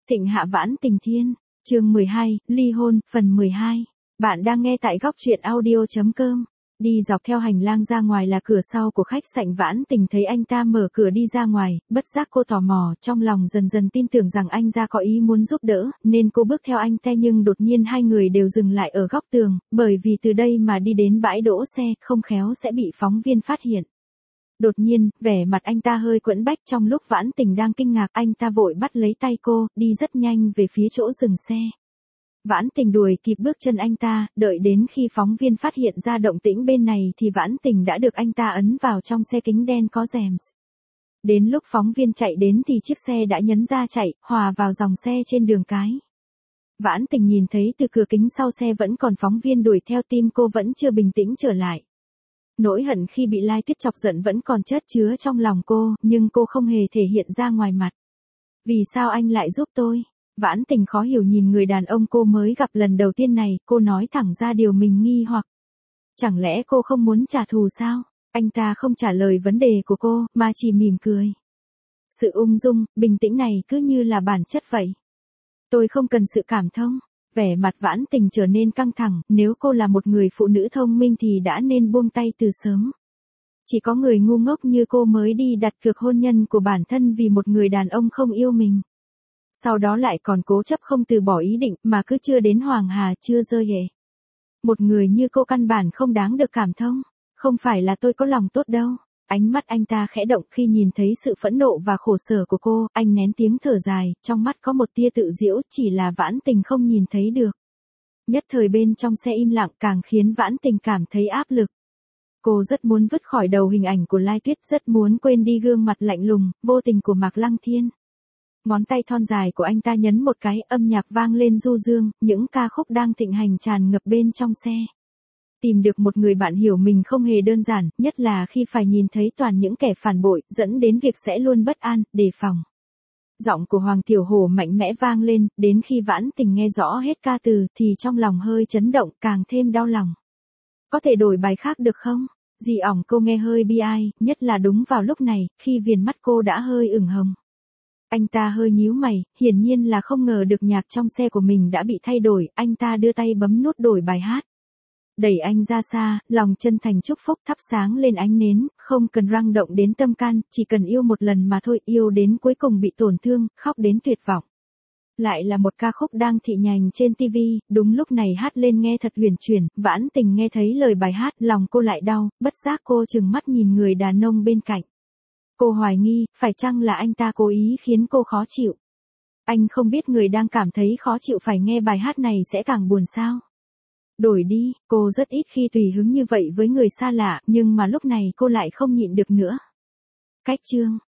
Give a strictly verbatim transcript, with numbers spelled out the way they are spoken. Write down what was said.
Thịnh hạ vãn tình thiên, chương mười hai, ly hôn, phần mười hai. Bạn đang nghe tại góc truyện audio chấm com. Đi dọc theo hành lang ra ngoài là cửa sau của khách sạn Vãn Tình, thấy anh ta mở cửa đi ra ngoài, bất giác cô tò mò, trong lòng dần dần tin tưởng rằng anh ra có ý muốn giúp đỡ, nên cô bước theo anh ta, nhưng đột nhiên hai người đều dừng lại ở góc tường, bởi vì từ đây mà đi đến bãi đỗ xe, không khéo sẽ bị phóng viên phát hiện. Đột nhiên, vẻ mặt anh ta hơi quẫn bách, trong lúc Vãn Tình đang kinh ngạc, anh ta vội bắt lấy tay cô, đi rất nhanh về phía chỗ dừng xe. Vãn Tình đuổi kịp bước chân anh ta, đợi đến khi phóng viên phát hiện ra động tĩnh bên này thì Vãn Tình đã được anh ta ấn vào trong xe kính đen có rèm. Đến lúc phóng viên chạy đến thì chiếc xe đã nhấn ga chạy, hòa vào dòng xe trên đường cái. Vãn Tình nhìn thấy từ cửa kính sau xe vẫn còn phóng viên đuổi theo, tim cô vẫn chưa bình tĩnh trở lại. Nỗi hận khi bị Lai Tuyết chọc giận vẫn còn chất chứa trong lòng cô, nhưng cô không hề thể hiện ra ngoài mặt. Vì sao anh lại giúp tôi? Vãn Tình khó hiểu nhìn người đàn ông cô mới gặp lần đầu tiên này, cô nói thẳng ra điều mình nghi hoặc. Chẳng lẽ cô không muốn trả thù sao? Anh ta không trả lời vấn đề của cô, mà chỉ mỉm cười. Sự ung dung, bình tĩnh này cứ như là bản chất vậy. Tôi không cần sự cảm thông. Vẻ mặt Vãn Tình trở nên căng thẳng, nếu cô là một người phụ nữ thông minh thì đã nên buông tay từ sớm. Chỉ có người ngu ngốc như cô mới đi đặt cược hôn nhân của bản thân vì một người đàn ông không yêu mình. Sau đó lại còn cố chấp không từ bỏ ý định, mà cứ chưa đến Hoàng Hà chưa rơi ghệ. Một người như cô căn bản không đáng được cảm thông. Không phải là tôi có lòng tốt đâu. Ánh mắt anh ta khẽ động khi nhìn thấy sự phẫn nộ và khổ sở của cô, anh nén tiếng thở dài, trong mắt có một tia tự giễu, chỉ là Vãn Tình không nhìn thấy được. Nhất thời bên trong xe im lặng càng khiến Vãn Tình cảm thấy áp lực. Cô rất muốn vứt khỏi đầu hình ảnh của Lai Tuyết, rất muốn quên đi gương mặt lạnh lùng, vô tình của Mạc Lăng Thiên. Ngón tay thon dài của anh ta nhấn một cái, âm nhạc vang lên du dương, những ca khúc đang thịnh hành tràn ngập bên trong xe. Tìm được một người bạn hiểu mình không hề đơn giản, nhất là khi phải nhìn thấy toàn những kẻ phản bội, dẫn đến việc sẽ luôn bất an, đề phòng. Giọng của Hoàng Tiểu Hổ mạnh mẽ vang lên, đến khi Vãn Tình nghe rõ hết ca từ thì trong lòng hơi chấn động, càng thêm đau lòng. Có thể đổi bài khác được không? Dì ỏng cô nghe hơi bi ai, nhất là đúng vào lúc này, khi viền mắt cô đã hơi ửng hồng. Anh ta hơi nhíu mày, hiển nhiên là không ngờ được nhạc trong xe của mình đã bị thay đổi, anh ta đưa tay bấm nút đổi bài hát. Đẩy anh ra xa, lòng chân thành chúc phúc thắp sáng lên ánh nến, không cần răng động đến tâm can, chỉ cần yêu một lần mà thôi, yêu đến cuối cùng bị tổn thương, khóc đến tuyệt vọng. Lại là một ca khúc đang thị nhành trên ti vi, đúng lúc này hát lên nghe thật huyền chuyển, Vãn Tình nghe thấy lời bài hát, lòng cô lại đau, bất giác cô trừng mắt nhìn người đàn ông bên cạnh. Cô hoài nghi, phải chăng là anh ta cố ý khiến cô khó chịu? Anh không biết người đang cảm thấy khó chịu phải nghe bài hát này sẽ càng buồn sao? Đổi đi, cô rất ít khi tùy hứng như vậy với người xa lạ, nhưng mà lúc này cô lại không nhịn được nữa. Cách chương,